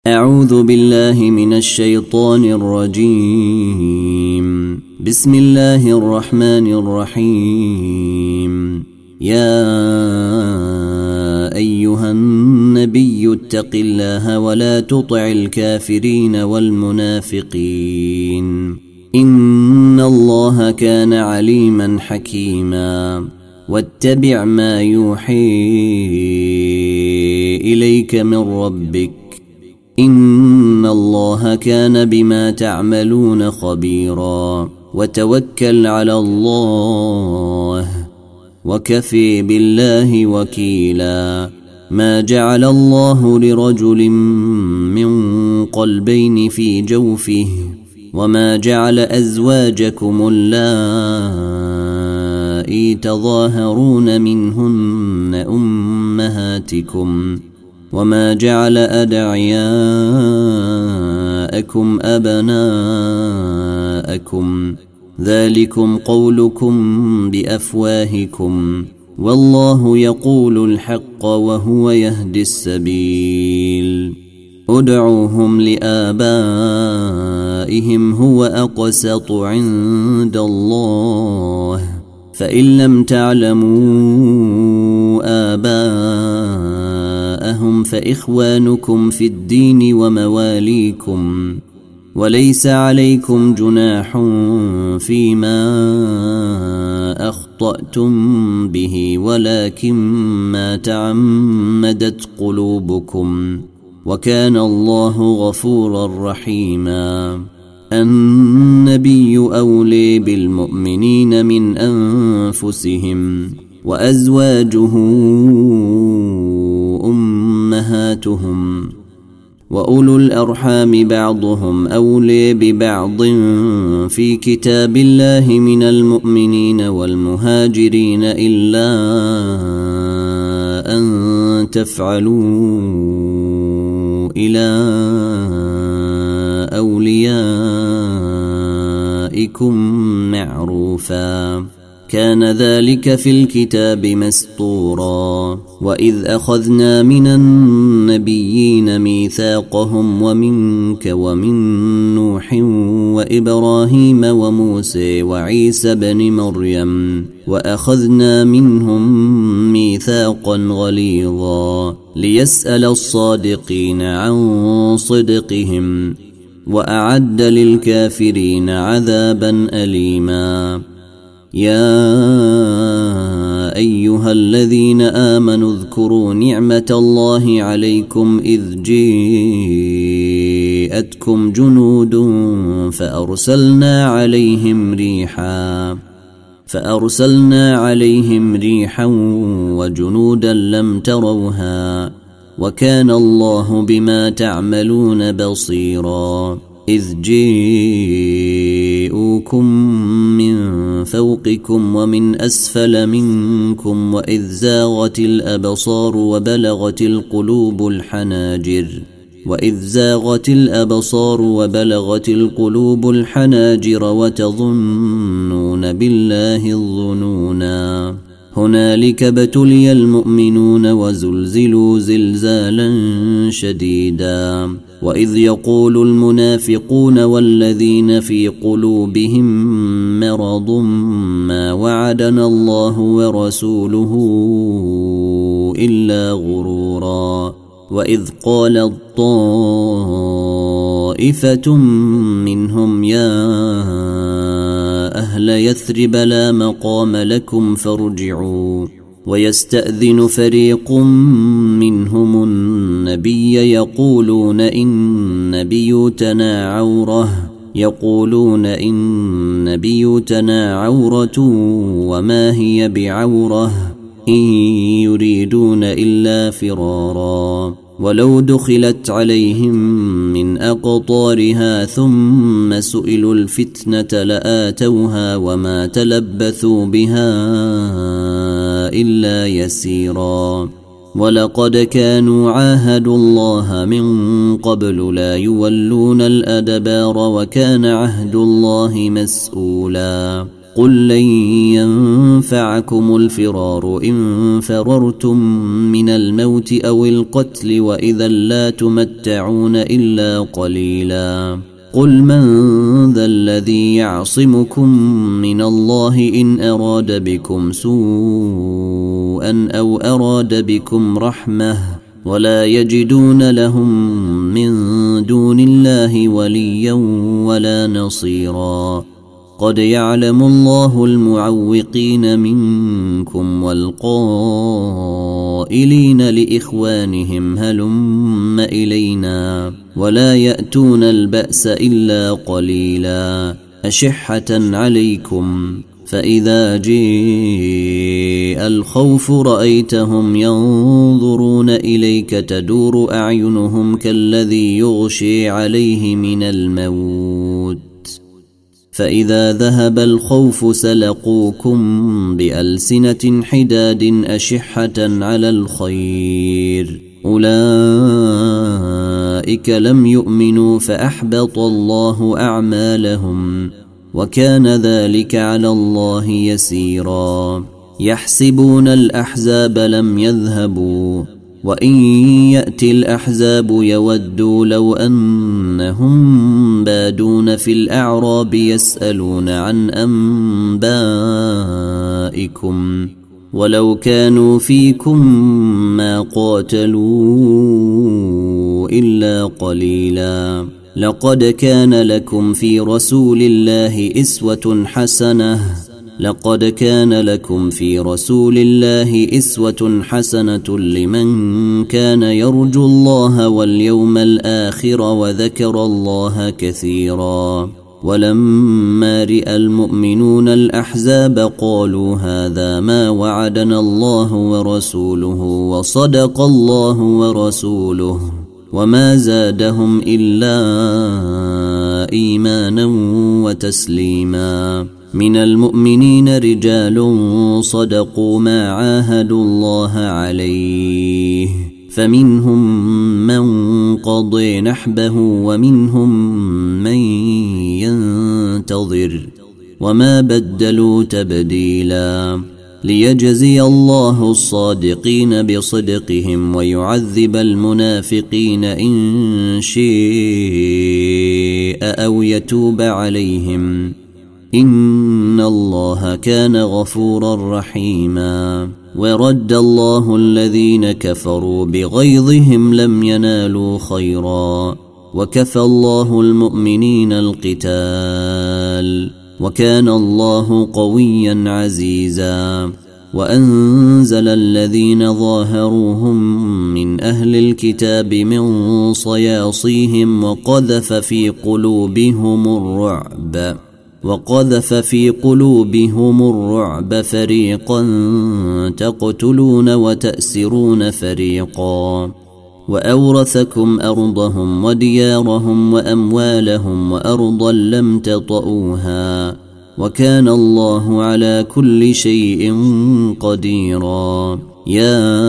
أعوذ بالله من الشيطان الرجيم. بسم الله الرحمن الرحيم. يا أيها النبي اتق الله ولا تطع الكافرين والمنافقين إن الله كان عليما حكيما. واتبع ما يوحي إليك من ربك إن الله كان بما تعملون خبيرا. وتوكل على الله وكفي بالله وكيلا. ما جعل الله لرجل من قلبين في جوفه وما جعل أزواجكم اللائي تظاهرون منهن أمهاتكم وما جعل أدعياءكم أبناءكم ذلكم قولكم بأفواهكم والله يقول الحق وهو يهدي السبيل. ادعوهم لآبائهم هو أقسط عند الله فإن لم تعلموا آباءهم فإخوانكم في الدين ومواليكم وليس عليكم جناح فيما أخطأتم به ولكن ما تعمدت قلوبكم وكان الله غفورا رحيما. النبي أولي بالمؤمنين من أنفسهم وأزواجه أمهاتهم وأولو الأرحام بعضهم أولي ببعض في كتاب الله من المؤمنين والمهاجرين إلا أن تفعلوا إلى أوليائكم معروفا كان ذلك في الكتاب مسطورا. وإذ أخذنا من النبيين ميثاقهم ومنك ومن نوح وإبراهيم وموسى وعيسى بن مريم وأخذنا منهم ميثاقا غليظا ليسأل الصادقين عن صدقهم وأعد للكافرين عذابا أليما. يا أيها الذين آمنوا اذكروا نعمة الله عليكم إذ جاءتكم جنود فأرسلنا عليهم ريحا وجنودا لم تروها وكان الله بما تعملون بصيرا. إذ جاءوكم من فوقكم ومن أسفل منكم وإذ زاغت الأبصار وبلغت القلوب الحناجر وتظنون بالله الظنونا. هنالك ابتلي المؤمنون وزلزلوا زلزالا شديدا. وإذ يقول المنافقون والذين في قلوبهم مرض ما وعدنا الله ورسوله إلا غرورا. وإذ قالت طائفة منهم يا أهل يثرب لا مقام لكم فارجعوا ويستأذن فريق منهم النبي يقولون إن بيوتنا عورة وما هي بعورة إن يريدون إلا فرارا. ولو دخلت عليهم من أقطارها ثم سئلوا الفتنة لآتوها وما تلبثوا بها إلا يسيرا. ولقد كانوا عاهدوا الله من قبل لا يولون الأدبار وكان عهد الله مسؤولا. قل لن ينفعكم الفرار إن فررتم من الموت أو القتل وإذا لا تمتعون إلا قليلا قل من ذا الذي يعصمكم من الله إن أراد بكم سوءا أو أراد بكم رحمة ولا يجدون لهم من دون الله وليا ولا نصيرا قد يعلم الله المعوقين منكم والقائلين لإخوانهم هلم إلينا ولا يأتون البأس إلا قليلا أشحة عليكم فإذا جاء الخوف رأيتهم ينظرون إليك تدور أعينهم كالذي يغشي عليه من الموت فإذا ذهب الخوف سلقوكم بألسنة حداد أشحة على الخير أولئك لم يؤمنوا فأحبط الله أعمالهم وكان ذلك على الله يسيرا يحسبون الأحزاب لم يذهبوا وإن يأتي الأحزاب يودوا لو أنهم بادون في الأعراب يسألون عن أنبائكم ولو كانوا فيكم ما قاتلوا إلا قليلا لقد كان لكم في رسول الله إسوة حسنة لمن كان يرجو الله واليوم الآخر وذكر الله كثيرا ولما رأى المؤمنون الأحزاب قالوا هذا ما وعدنا الله ورسوله وصدق الله ورسوله وما زادهم إلا إيمانا وتسليما من المؤمنين رجال صدقوا ما عاهدوا الله عليه فمنهم من قضي نحبه ومنهم من ينتظر وما بدلوا تبديلا ليجزي الله الصادقين بصدقهم ويعذب المنافقين إن شاء أو يتوب عليهم إن الله كان غفورا رحيما ورد الله الذين كفروا بغيظهم لم ينالوا خيرا وكفى الله المؤمنين القتال وكان الله قويا عزيزا وأنزل الذين ظاهروهم من أهل الكتاب من صياصيهم وقذف في قلوبهم الرعب فريقا تقتلون وتأسرون فريقا وأورثكم أرضهم وديارهم وأموالهم وأرضا لم تطئوها وكان الله على كل شيء قديرا يا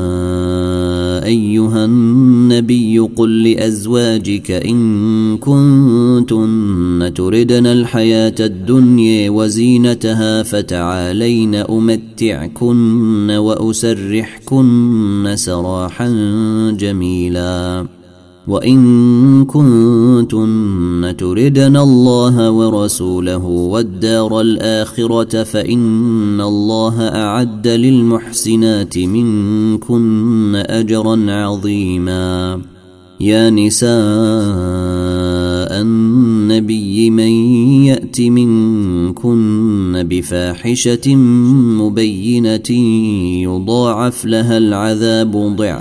أيها النبي قل لأزواجك إن كنتن تردن الحياة الدنيا وزينتها فتعالين أمتعكن وأسرحكن سراحا جميلا وإن كنتن تردن الله ورسوله والدار الآخرة فإن الله أعد للمحسنات منكن أجرا عظيما يا نساء النبي من يأت منكن بفاحشة مبينة يضاعف لها العذاب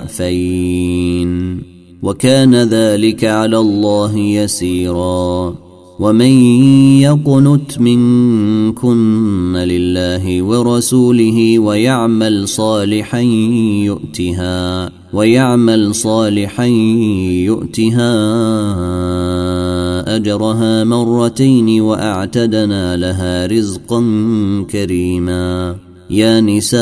ضعفين وكان ذلك على الله يسيرا ومن يقنت منكن لله ورسوله ويعمل صالحا يؤتها أجرها مرتين وأعتدنا لها رزقا كريما يا نساء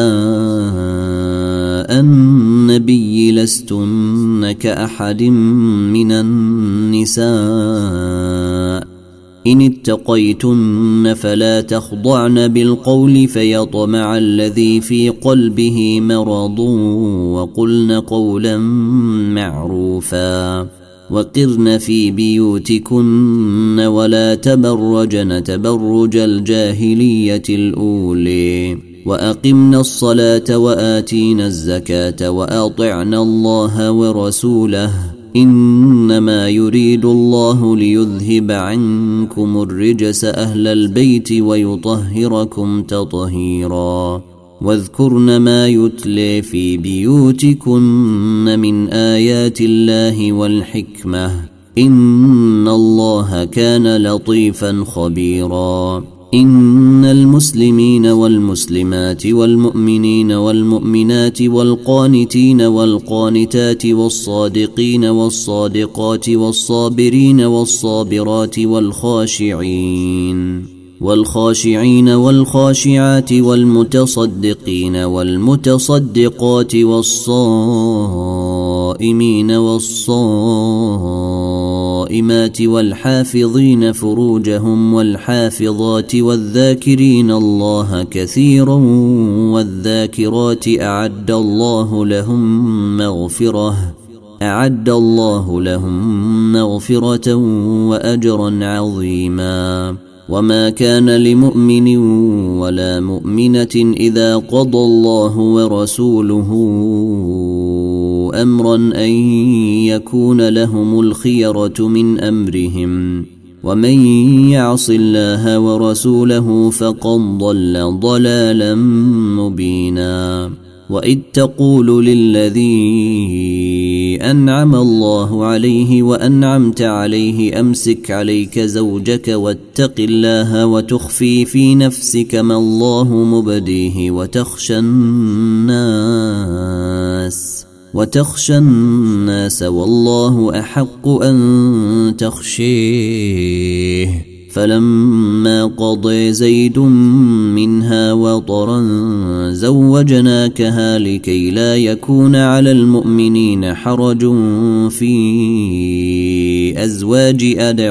النبي لستن كأحد من النساء إن اتقيتن فلا تخضعن بالقول فيطمع الذي في قلبه مرض وقلن قولا معروفا وقرن في بيوتكن ولا تبرجن تبرج الجاهلية الأولي وأقمنا الصلاة وآتينا الزكاة وأطعنا الله ورسوله إنما يريد الله ليذهب عنكم الرجس أهل البيت ويطهركم تطهيرا واذكرن ما يتلي في بيوتكن من آيات الله والحكمة إن الله كان لطيفا خبيرا إن المسلمين والمسلمات والمؤمنين والمؤمنات والقانتين والقانتات والصادقين والصادقات والصابرين والصابرات والخاشعين والخاشعات والمتصدقين والمتصدقات والصائمين والصائمات والحافظين فروجهم والحافظات والذاكرين الله كثيرا والذاكرات أعد الله لهم مغفرة وأجرا عظيما وما كان لمؤمن ولا مؤمنة إذا قضى الله ورسوله أمرا أن يكون لهم الخيرة من أمرهم ومن يعص الله ورسوله فقد ضل ضلالا مبينا وإذ تقول للذي أنعم الله عليه وأنعمت عليه أمسك عليك زوجك واتق الله وتخفي في نفسك ما الله مبديه وتخشى الناس والله أحق أن تخشيه فلما قضى زيد منها وطرا زوجناكها لكي لا يكون على المؤمنين حرج في أزواج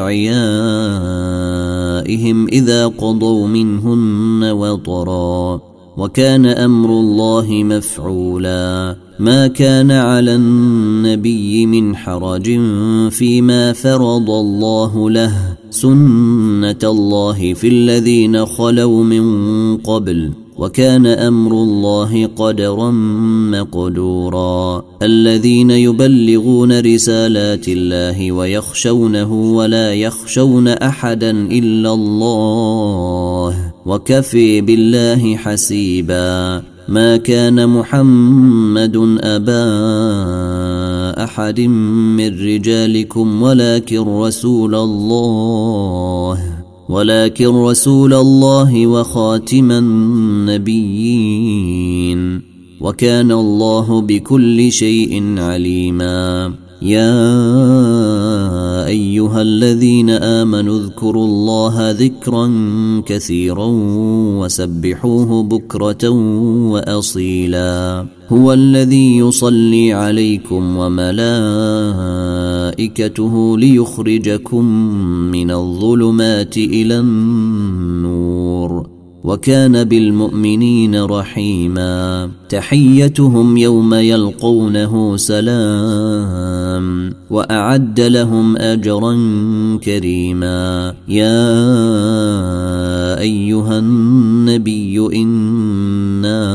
أدعيائهم إذا قضوا منهن وطرا وكان أمر الله مفعولا ما كان على النبي من حرج فيما فرض الله له سنة الله في الذين خلوا من قبل وكان أمر الله قدرا مقدورا الذين يبلغون رسالات الله ويخشونه ولا يخشون أحدا إلا الله وكفي بالله حسيبا ما كان محمد أبا أحد من رجالكم ولكن رسول الله وخاتم النبيين وكان الله بكل شيء عليما يا أيها الذين آمنوا اذكروا الله ذكرا كثيرا وسبحوه بكرة وأصيلا هو الذي يصلي عليكم وملائكته ليخرجكم من الظلمات إلى النور وكان بالمؤمنين رحيما تحيتهم يوم يلقونه سلام وأعد لهم أجرا كريما يا أيها النبي إنا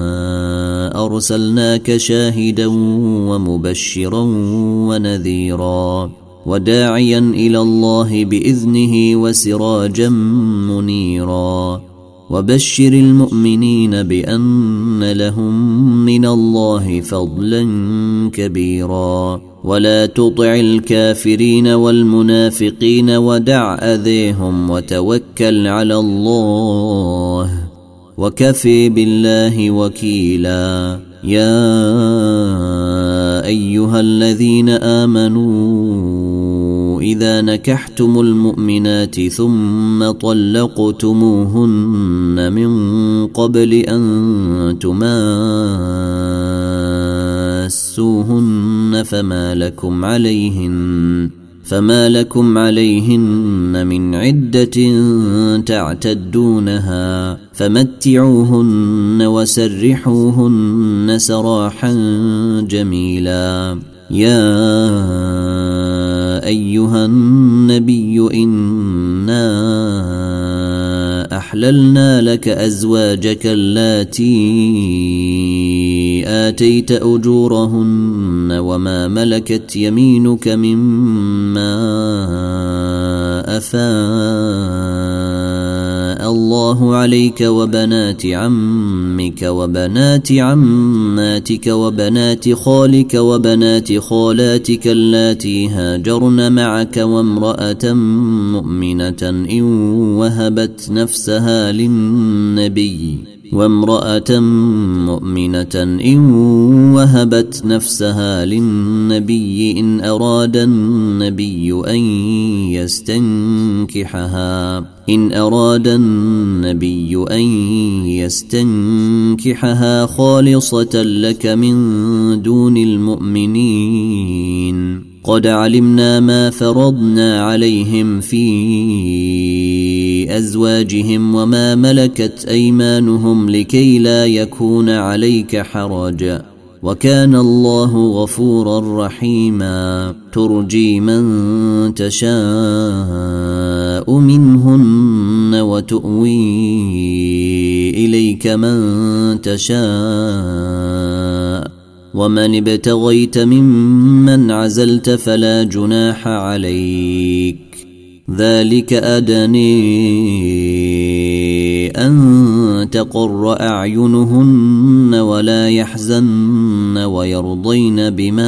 أرسلناك شاهدا ومبشرا ونذيرا وداعيا إلى الله بإذنه وسراجا منيرا وبشر المؤمنين بأن لهم من الله فضلا كبيرا ولا تطع الكافرين والمنافقين ودع أذيهم وتوكل على الله وكفي بالله وكيلا يا أيها الذين آمنوا إذا نكحتم المؤمنات ثم طلقتموهن من قبل أن تماسوهن فما لكم عليهن من عدة تعتدونها فمتعوهن وسرحوهن سراحا جميلا. يا أيها النبي إنا أحللنا لك أزواجك اللاتي آتيت أجورهن وما ملكت يمينك مما أفاء الله عليك وبنات عمك وبنات عماتك وبنات خالك وبنات خالاتك اللاتي هاجرن معك وامرأة مؤمنة إن وهبت نفسها للنبي إن أراد النبي أن يستنكحها خالصة لك من دون المؤمنين. قد علمنا ما فرضنا عليهم في أزواجهم وما ملكت أيمانهم لكي لا يكون عليك حرج وكان الله غفورا رحيما. ترجي من تشاء منهن وتؤوي إليك من تشاء ومن ابتغيت ممن عزلت فلا جناح عليك. ذلك أدني أن تقر أعينهن ولا يحزن ويرضين بما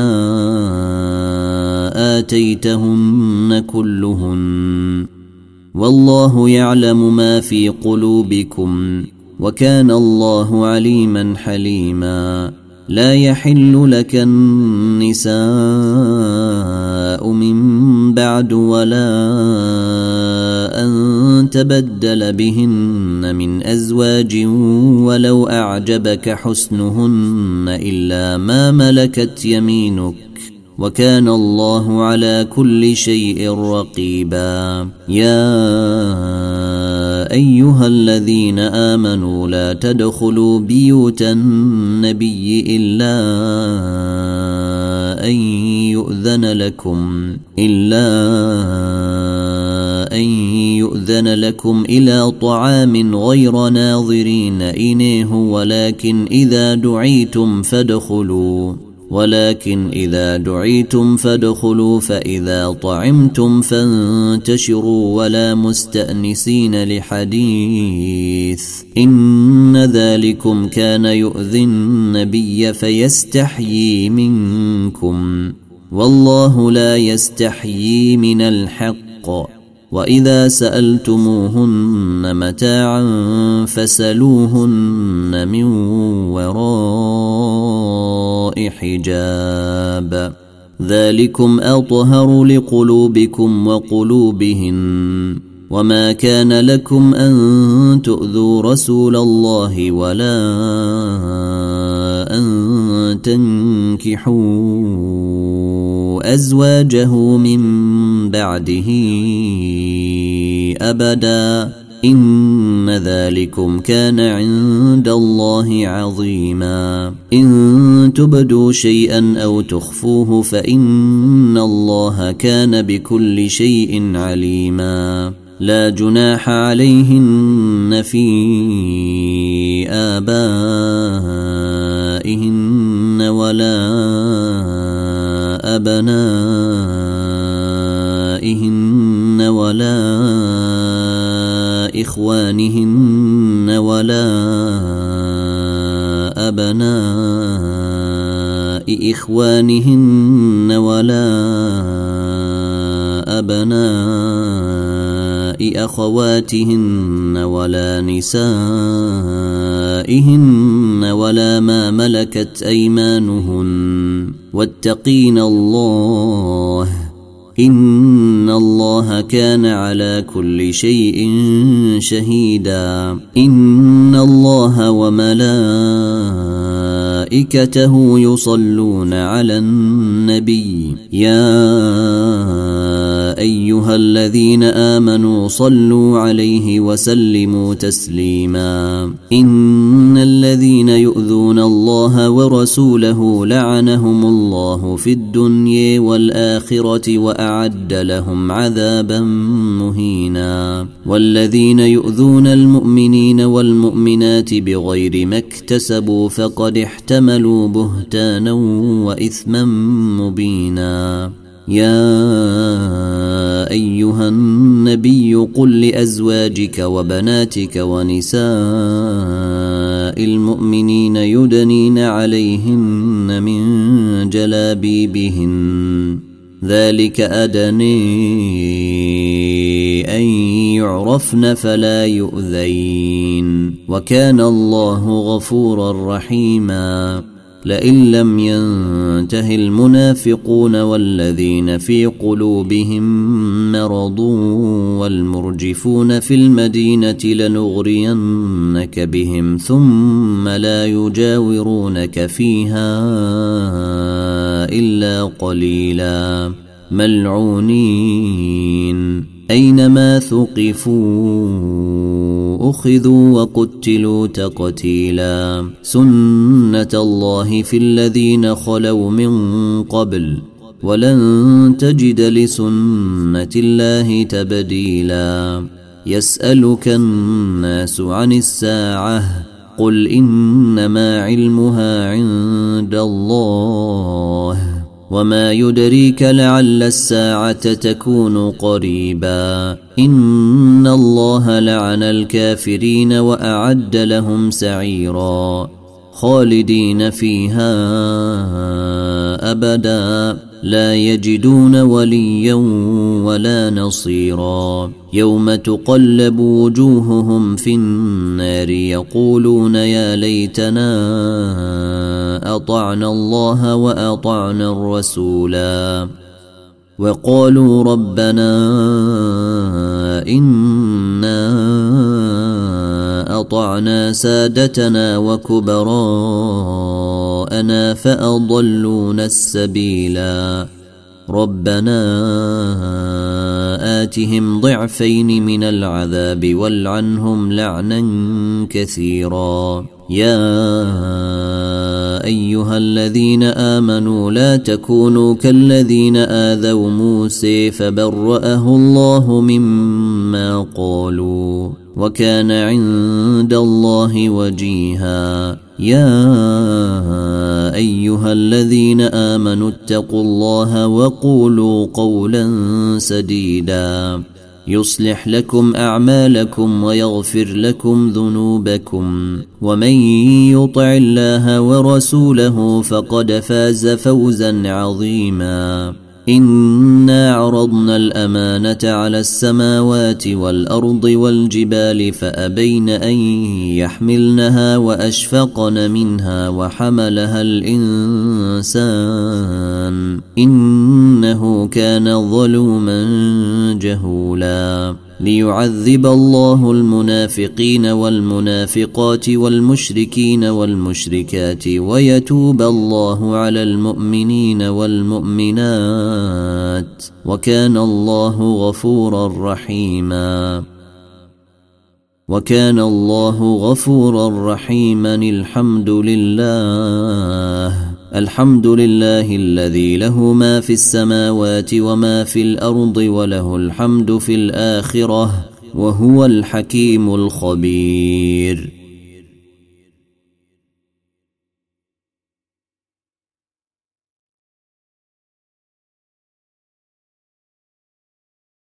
آتيتهن كلهن والله يعلم ما في قلوبكم وكان الله عليما حليما. لا يحل لك النساء من بعد ولا أن تبدل بهن من أزواج ولو أعجبك حسنهن إلا ما ملكت يمينك وكان الله على كل شيء رقيبا. يا أيها الذين آمنوا لا تدخلوا بيوت النبي إلا أن يؤذن لكم إلى طعام غير ناظرين إناه ولكن إذا دعيتم فادخلوا فإذا طعمتم فانتشروا ولا مستأنسين لحديث إن ذلكم كان يؤذي النبي فيستحيي منكم والله لا يستحيي من الحق. وإذا سألتموهن متاعا فسلوهن من وراء حجاب ذلكم أطهر لقلوبكم وقلوبهن. وما كان لكم أن تؤذوا رسول الله ولا أن تنكحوا أزواجه من بعده أبدا إن ذلكم كان عند الله عظيما. إن تبدوا شيئا أو تخفوه فإن الله كان بكل شيء عليما. لا جناح عليهن في آبائهن ولا أبنائهن ولا إخوانهن ولا أبناء إخوانهن ولا أبناء أخواتهن ولا نسائهن ولا ما ملكت أيمانهن واتقين الله إن الله كان على كل شيء شهيدا. إن الله وملائكته يصلون على النبي يا أيها الذين آمنوا صلوا عليه وسلموا تسليما إن الذين يؤذون الله ورسوله لعنهم الله في الدنيا والآخرة وأعد لهم عذابا مهينا والذين يؤذون المؤمنين والمؤمنات بغير ما اكتسبوا فقد احتملوا بهتانا وإثما مبينا يا أيها النبي قل لأزواجك وبناتك ونساء المؤمنين يدنين عليهن من جلابيبهن ذلك أدني أن يعرفن فلا يؤذين وكان الله غفورا رحيما لئن لم ينته المنافقون والذين في قلوبهم مرض والمرجفون في المدينة لنغرينك بهم ثم لا يجاورونك فيها إلا قليلا ملعونين أينما ثقفوا أخذوا وقتلوا تقتيلا سنة الله في الذين خلوا من قبل ولن تجد لسنة الله تبديلا يسألك الناس عن الساعة قل إنما علمها عند الله وما يدريك لعل الساعة تكون قريبا إن الله لعن الكافرين وأعد لهم سعيرا خالدين فيها أبدا لا يجدون وليا ولا نصيرا يوم تقلب وجوههم في النار يقولون يا ليتنا أطعنا الله وأطعنا الرسولا وقالوا ربنا إنا أطعنا سادتنا وكبراءنا فأضلونا السبيلا ربنا آتهم ضعفين من العذاب والعنهم لعنا كثيرا يا أيها الذين آمنوا لا تكونوا كالذين آذوا موسى فبرأه الله مما قالوا وكان عند الله وجيها يا أيها الذين آمنوا اتقوا الله وقولوا قولا سديدا يصلح لكم أعمالكم ويغفر لكم ذنوبكم ومن يطع الله ورسوله فقد فاز فوزا عظيما إنا عرضنا الأمانة على السماوات والأرض والجبال فأبين أن يحملنها وأشفقن منها وحملها الإنسان إنه كان ظلوما جهولا ليعذب الله المنافقين والمنافقات والمشركين والمشركات ويتوب الله على المؤمنين والمؤمنات وكان الله غفورا رحيما وكان الله غفورا رحيما الحمد لله الذي له ما في السماوات وما في الأرض وله الحمد في الآخرة وهو الحكيم الخبير